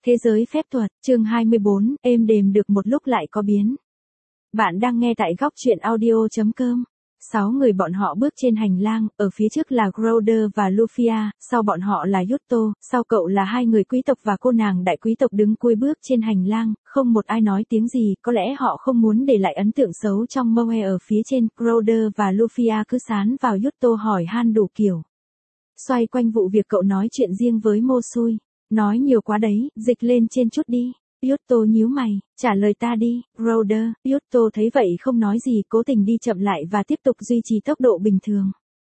Thế giới phép thuật, chương 24, êm đềm được một lúc lại có biến. Bạn đang nghe tại góc truyện audio.com. 6 người bọn họ bước trên hành lang, ở phía trước là Crowder và Lufia, sau bọn họ là Yuto, sau cậu là hai người quý tộc và cô nàng đại quý tộc đứng cuối bước trên hành lang, không một ai nói tiếng gì, có lẽ họ không muốn để lại ấn tượng xấu trong Moe ở phía trên. Crowder và Lufia cứ sán vào Yuto hỏi han đủ kiểu. Xoay quanh vụ việc cậu nói chuyện riêng với Mosui. Nói nhiều quá đấy, dịch lên trên chút đi. Yuto nhíu mày, trả lời ta đi, Crowder. Yuto thấy vậy không nói gì, cố tình đi chậm lại và tiếp tục duy trì tốc độ bình thường.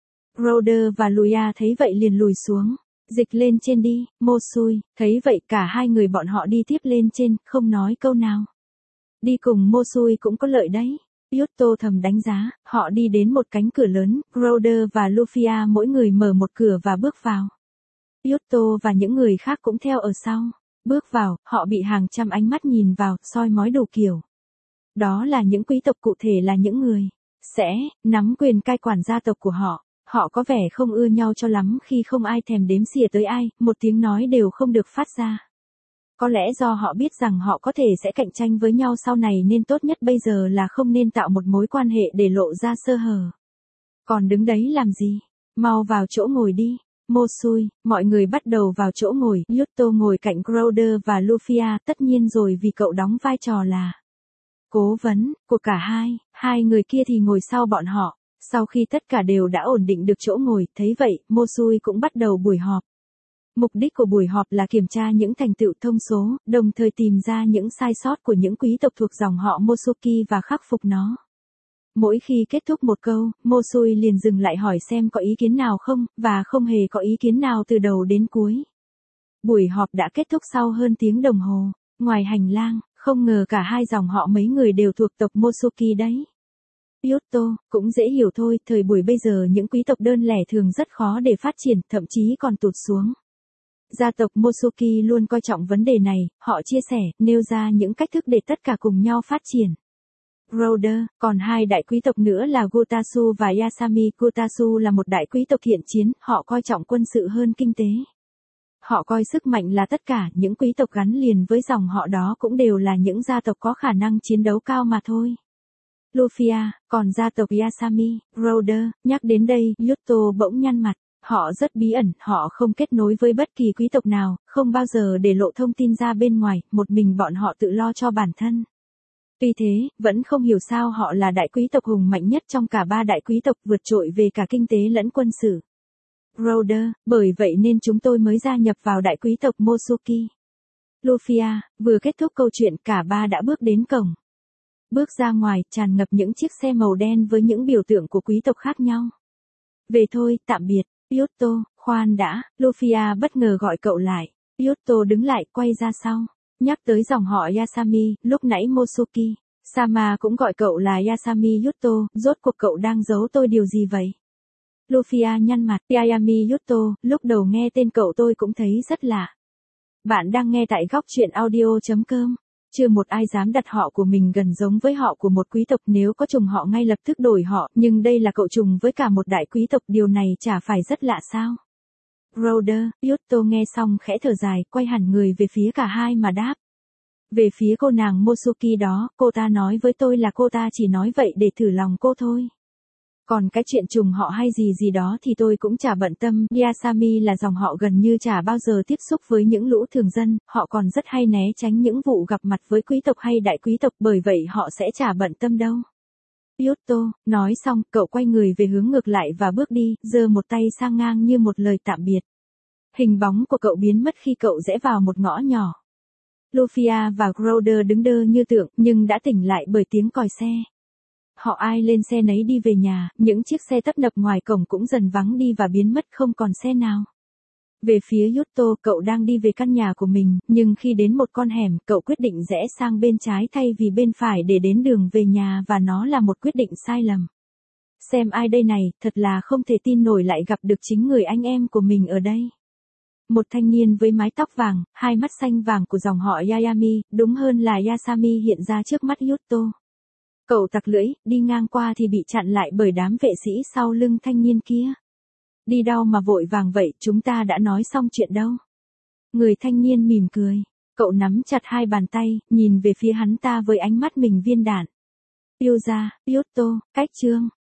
Crowder và Luya thấy vậy liền lùi xuống. Dịch lên trên đi, Mosui. Thấy vậy cả hai người bọn họ đi tiếp lên trên, không nói câu nào. Đi cùng Mosui cũng có lợi đấy. Yuto thầm đánh giá, họ đi đến một cánh cửa lớn, Crowder và Lufia mỗi người mở một cửa và bước vào. Yuto và những người khác cũng theo ở sau. Bước vào, họ bị hàng trăm ánh mắt nhìn vào, soi mói đủ kiểu. Đó là những quý tộc, cụ thể là những người sẽ nắm quyền cai quản gia tộc của họ. Họ có vẻ không ưa nhau cho lắm khi không ai thèm đếm xỉa tới ai, một tiếng nói đều không được phát ra. Có lẽ do họ biết rằng họ có thể sẽ cạnh tranh với nhau sau này nên tốt nhất bây giờ là không nên tạo một mối quan hệ để lộ ra sơ hở. Còn đứng đấy làm gì? Mau vào chỗ ngồi đi. Mosui, mọi người bắt đầu vào chỗ ngồi, Yuto ngồi cạnh Crowder và Lufia, tất nhiên rồi vì cậu đóng vai trò là cố vấn của cả hai người kia thì ngồi sau bọn họ. Sau khi tất cả đều đã ổn định được chỗ ngồi, thấy vậy, Mosui cũng bắt đầu buổi họp. Mục đích của buổi họp là kiểm tra những thành tựu thông số, đồng thời tìm ra những sai sót của những quý tộc thuộc dòng họ Mosuki và khắc phục nó. Mỗi khi kết thúc một câu, Mosui liền dừng lại hỏi xem có ý kiến nào không, và không hề có ý kiến nào từ đầu đến cuối. Buổi họp đã kết thúc sau hơn tiếng đồng hồ. Ngoài hành lang, không ngờ cả hai dòng họ mấy người đều thuộc tộc Mosuki đấy. Yuto, cũng dễ hiểu thôi, thời buổi bây giờ những quý tộc đơn lẻ thường rất khó để phát triển, thậm chí còn tụt xuống. Gia tộc Mosuki luôn coi trọng vấn đề này, họ chia sẻ, nêu ra những cách thức để tất cả cùng nhau phát triển. Crowder, còn hai đại quý tộc nữa là Gotasu và Yasami. Gotasu là một đại quý tộc thiện chiến, họ coi trọng quân sự hơn kinh tế. Họ coi sức mạnh là tất cả, những quý tộc gắn liền với dòng họ đó cũng đều là những gia tộc có khả năng chiến đấu cao mà thôi. Lufia, còn gia tộc Yasami, Crowder, nhắc đến đây, Yuto bỗng nhăn mặt. Họ rất bí ẩn, họ không kết nối với bất kỳ quý tộc nào, không bao giờ để lộ thông tin ra bên ngoài, một mình bọn họ tự lo cho bản thân. Tuy thế, vẫn không hiểu sao họ là đại quý tộc hùng mạnh nhất trong cả ba đại quý tộc, vượt trội về cả kinh tế lẫn quân sự. Crowder, bởi vậy nên chúng tôi mới gia nhập vào đại quý tộc Mosuki. Lufia, vừa kết thúc câu chuyện cả ba đã bước đến cổng. Bước ra ngoài, tràn ngập những chiếc xe màu đen với những biểu tượng của quý tộc khác nhau. Về thôi, tạm biệt. Yuto, khoan đã, Lufia bất ngờ gọi cậu lại. Yuto đứng lại, quay ra sau. Nhắc tới dòng họ Yasami, lúc nãy Mosuki, Sama cũng gọi cậu là Yasami. Yuto, rốt cuộc cậu đang giấu tôi điều gì vậy? Lufia nhăn mặt, Yayami Yuto, lúc đầu nghe tên cậu tôi cũng thấy rất lạ. Bạn đang nghe tại góc truyện audio.com. Chưa một ai dám đặt họ của mình gần giống với họ của một quý tộc, nếu có trùng họ ngay lập tức đổi họ, nhưng đây là cậu trùng với cả một đại quý tộc, điều này chả phải rất lạ sao? Crowder, Yuto nghe xong khẽ thở dài, quay hẳn người về phía cả hai mà đáp. Về phía cô nàng Mosuki đó, cô ta nói với tôi là cô ta chỉ nói vậy để thử lòng cô thôi. Còn cái chuyện trùng họ hay gì đó thì tôi cũng chả bận tâm. Yasami là dòng họ gần như chả bao giờ tiếp xúc với những lũ thường dân, họ còn rất hay né tránh những vụ gặp mặt với quý tộc hay đại quý tộc, bởi vậy họ sẽ chả bận tâm đâu. Yuto, nói xong, cậu quay người về hướng ngược lại và bước đi, giơ một tay sang ngang như một lời tạm biệt. Hình bóng của cậu biến mất khi cậu rẽ vào một ngõ nhỏ. Lufia và Crowder đứng đơ như tượng, nhưng đã tỉnh lại bởi tiếng còi xe. Họ ai lên xe nấy đi về nhà, những chiếc xe tấp nập ngoài cổng cũng dần vắng đi và biến mất, không còn xe nào. Về phía Yuto, cậu đang đi về căn nhà của mình, nhưng khi đến một con hẻm, cậu quyết định rẽ sang bên trái thay vì bên phải để đến đường về nhà, và nó là một quyết định sai lầm. Xem ai đây này, thật là không thể tin nổi lại gặp được chính người anh em của mình ở đây. Một thanh niên với mái tóc vàng, hai mắt xanh vàng của dòng họ Yayami, đúng hơn là Yasami hiện ra trước mắt Yuto. Cậu tặc lưỡi, đi ngang qua thì bị chặn lại bởi đám vệ sĩ sau lưng thanh niên kia. Đi đâu mà vội vàng vậy, chúng ta đã nói xong chuyện đâu. Người thanh niên mỉm cười. Cậu nắm chặt hai bàn tay, nhìn về phía hắn ta với ánh mắt mình viên đạn. Yêu ra, Giotto, cách chương.